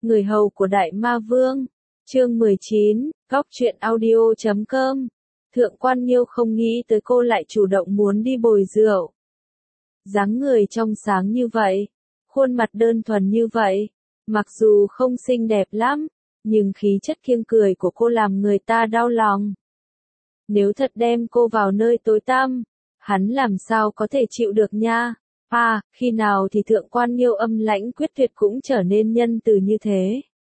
Người hầu của Đại Ma Vương. Chương 19, Góc truyện audio.com. Thượng Quan Nghiêu không nghĩ tới cô lại chủ động muốn đi bồi rượu. Dáng người trong sáng như vậy, khuôn mặt đơn thuần như vậy, mặc dù không xinh đẹp lắm, nhưng khí chất kiêng cười của cô làm người ta đau lòng. Nếu thật đem cô vào nơi tối tăm, hắn làm sao có thể chịu được nha. Khi nào thì Thượng Quan Nghiêu âm lãnh quyết tuyệt cũng trở nên nhân từ như thế.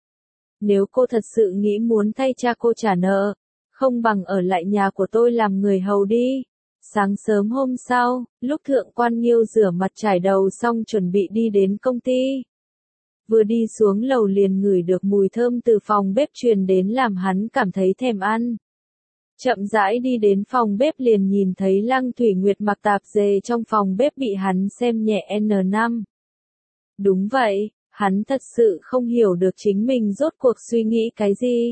Nếu cô thật sự nghĩ muốn thay cha cô trả nợ, không bằng ở lại nhà của tôi làm người hầu đi. Sáng sớm hôm sau, lúc Thượng Quan Nghiêu rửa mặt trải đầu xong chuẩn bị đi đến công ty. Vừa đi xuống lầu liền ngửi được mùi thơm từ phòng bếp truyền đến làm hắn cảm thấy thèm ăn. Chậm rãi đi đến phòng bếp liền nhìn thấy Lăng Thủy Nguyệt mặc tạp dề trong phòng bếp bị hắn xem nhẹ N5. Đúng vậy, hắn thật sự không hiểu được chính mình rốt cuộc suy nghĩ cái gì.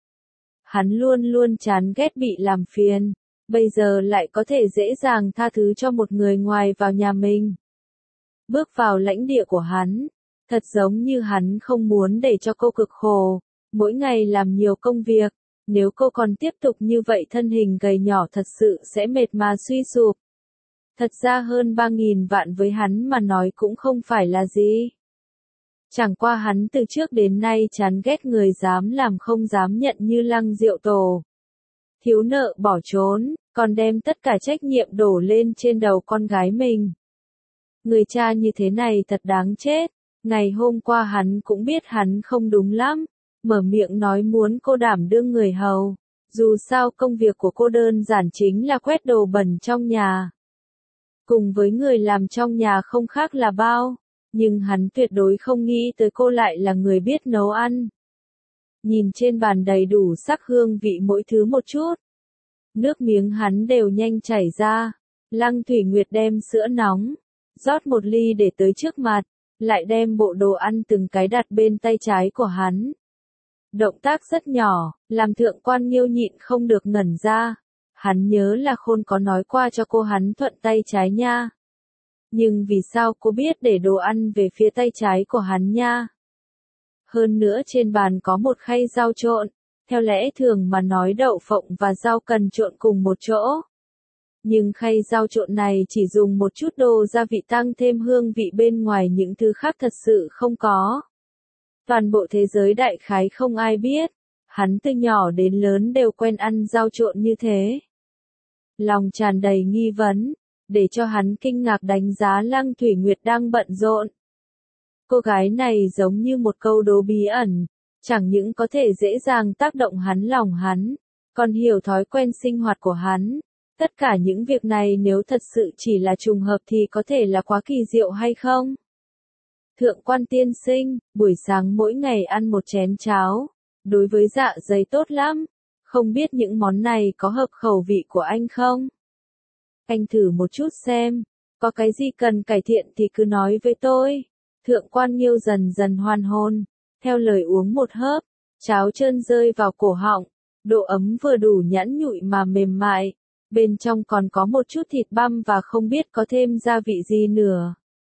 Hắn luôn luôn chán ghét bị làm phiền, bây giờ lại có thể dễ dàng tha thứ cho một người ngoài vào nhà mình. Bước vào lãnh địa của hắn, thật giống như hắn không muốn để cho cô cực khổ, mỗi ngày làm nhiều công việc. Nếu cô còn tiếp tục như vậy thân hình gầy nhỏ thật sự sẽ mệt mà suy sụp. Thật ra hơn 3.000 vạn với hắn mà nói cũng không phải là gì. Chẳng qua hắn từ trước đến nay chán ghét người dám làm không dám nhận như Lăng Diệu Tổ. Thiếu nợ bỏ trốn, còn đem tất cả trách nhiệm đổ lên trên đầu con gái mình. Người cha như thế này thật đáng chết. Ngày hôm qua hắn cũng biết hắn không đúng lắm. Mở miệng nói muốn cô đảm đương người hầu. Dù sao công việc của cô đơn giản chính là quét đồ bẩn trong nhà. Cùng với người làm trong nhà không khác là bao. Nhưng hắn tuyệt đối không nghĩ tới cô lại là người biết nấu ăn. Nhìn trên bàn đầy đủ sắc hương vị mỗi thứ một chút. Nước miếng hắn đều nhanh chảy ra. Lăng Thủy Nguyệt đem sữa nóng, rót một ly để tới trước mặt, lại đem bộ đồ ăn từng cái đặt bên tay trái của hắn. Động tác rất nhỏ, làm Thượng Quan Nghiêu nhịn không được ngẩn ra. Hắn nhớ là Khôn có nói qua cho cô hắn thuận tay trái nha. Nhưng vì sao cô biết để đồ ăn về phía tay trái của hắn nha? Hơn nữa trên bàn có một khay rau trộn, theo lẽ thường mà nói đậu phộng và rau cần trộn cùng một chỗ. Nhưng khay rau trộn này chỉ dùng một chút đồ gia vị tăng thêm hương vị bên ngoài những thứ khác thật sự không có. Toàn bộ thế giới đại khái không ai biết, hắn từ nhỏ đến lớn đều quen ăn rau trộn như thế. Lòng tràn đầy nghi vấn, để cho hắn kinh ngạc đánh giá Lăng Thủy Nguyệt đang bận rộn. Cô gái này giống như một câu đố bí ẩn, chẳng những có thể dễ dàng tác động hắn lòng hắn, còn hiểu thói quen sinh hoạt của hắn. Tất cả những việc này nếu thật sự chỉ là trùng hợp thì có thể là quá kỳ diệu hay không? Thượng Quan tiên sinh, buổi sáng mỗi ngày ăn một chén cháo, đối với dạ dày tốt lắm, không biết những món này có hợp khẩu vị của anh không? Anh thử một chút xem, có cái gì cần cải thiện thì cứ nói với tôi. Thượng Quan Nghiêu dần dần hoàn hồn, theo lời uống một hớp, cháo trơn rơi vào cổ họng, độ ấm vừa đủ nhẵn nhụi mà mềm mại, bên trong còn có một chút thịt băm và không biết có thêm gia vị gì nữa.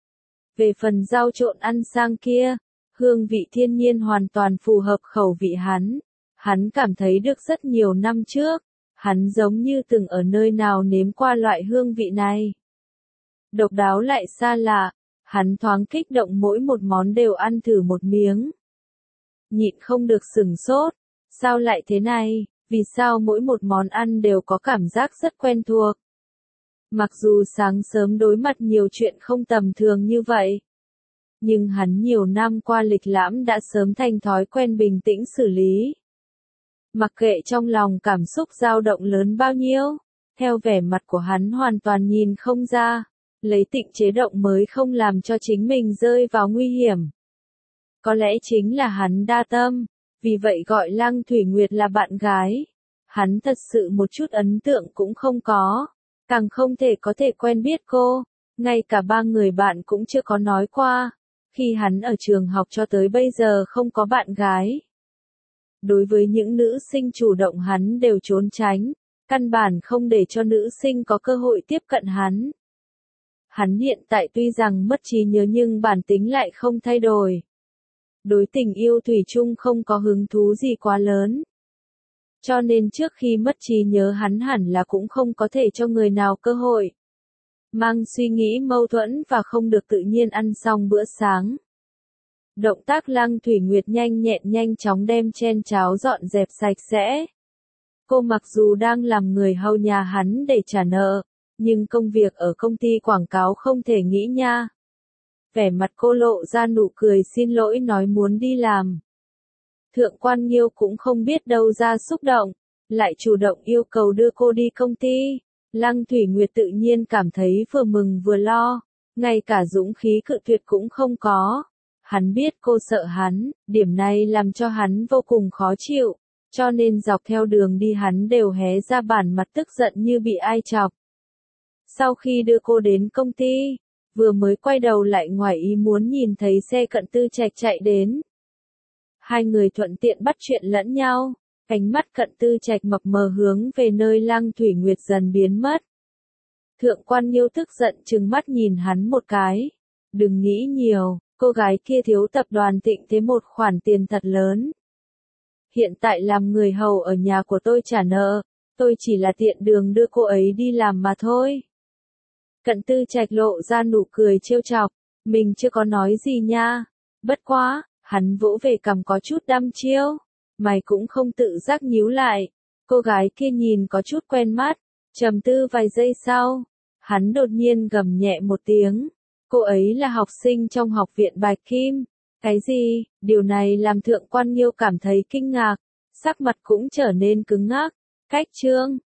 Về phần rau trộn ăn sang kia, hương vị thiên nhiên hoàn toàn phù hợp khẩu vị hắn cảm thấy được rất nhiều năm trước, hắn giống như từng ở nơi nào nếm qua loại hương vị này. Độc đáo lại xa lạ, hắn thoáng kích động mỗi một món đều ăn thử một miếng. Nhịn không được sửng sốt, sao lại thế này, vì sao mỗi một món ăn đều có cảm giác rất quen thuộc. Mặc dù sáng sớm đối mặt nhiều chuyện không tầm thường như vậy, nhưng hắn nhiều năm qua lịch lãm đã sớm thành thói quen bình tĩnh xử lý. Mặc kệ trong lòng cảm xúc dao động lớn bao nhiêu, theo vẻ mặt của hắn hoàn toàn nhìn không ra, lấy tịnh chế động mới không làm cho chính mình rơi vào nguy hiểm. Có lẽ chính là hắn đa tâm, vì vậy gọi Lăng Thủy Nguyệt là bạn gái. Hắn thật sự một chút ấn tượng cũng không có, càng không thể có thể quen biết cô, ngay cả ba người bạn cũng chưa có nói qua, khi hắn ở trường học cho tới bây giờ không có bạn gái. Đối với những nữ sinh chủ động hắn đều trốn tránh, căn bản không để cho nữ sinh có cơ hội tiếp cận hắn. Hắn hiện tại tuy rằng mất trí nhớ nhưng bản tính lại không thay đổi. đối tình yêu thủy chung không có hứng thú gì quá lớn. Cho nên trước khi mất trí nhớ hắn hẳn là cũng không có thể cho người nào cơ hội. Mang suy nghĩ mâu thuẫn và không được tự nhiên ăn xong bữa sáng. Động tác Lăng Thủy Nguyệt nhanh nhẹn nhanh chóng đem chen cháo dọn dẹp sạch sẽ. Cô mặc dù đang làm người hầu nhà hắn để trả nợ, nhưng công việc ở công ty quảng cáo không thể nghĩ nha. Vẻ mặt cô lộ ra nụ cười xin lỗi nói muốn đi làm. Thượng quan Nghiêu cũng không biết đâu ra xúc động, lại chủ động yêu cầu đưa cô đi công ty. Lăng Thủy Nguyệt tự nhiên cảm thấy vừa mừng vừa lo, ngay cả dũng khí cự tuyệt cũng không có. Hắn biết cô sợ hắn, điểm này làm cho hắn vô cùng khó chịu, cho nên dọc theo đường đi hắn đều hé ra bản mặt tức giận như bị ai chọc. Sau khi đưa cô đến công ty, vừa mới quay đầu lại ngoài ý muốn nhìn thấy xe Cận Tư Trạch chạy đến. Hai người thuận tiện bắt chuyện lẫn nhau, ánh mắt Cận Tư Trạch mập mờ hướng về nơi Lăng Thủy Nguyệt dần biến mất. Thượng quan Nghiêu tức giận trừng mắt nhìn hắn một cái. Đừng nghĩ nhiều, cô gái kia thiếu tập đoàn Tịnh Thế một khoản tiền thật lớn. Hiện tại làm người hầu ở nhà của tôi trả nợ, tôi chỉ là tiện đường đưa cô ấy đi làm mà thôi. Cận Tư Trạch lộ ra nụ cười trêu chọc, mình chưa có nói gì nha. Bất quá, hắn vỗ về cằm có chút đăm chiêu, mày cũng không tự giác nhíu lại. Cô gái kia nhìn có chút quen mắt, trầm tư vài giây sau, hắn đột nhiên gầm nhẹ một tiếng. Cô ấy là học sinh trong học viện Bạch Kim. Cái gì? Điều này làm Thượng quan Nghiêu cảm thấy kinh ngạc, sắc mặt cũng trở nên cứng ngắc. Cách chương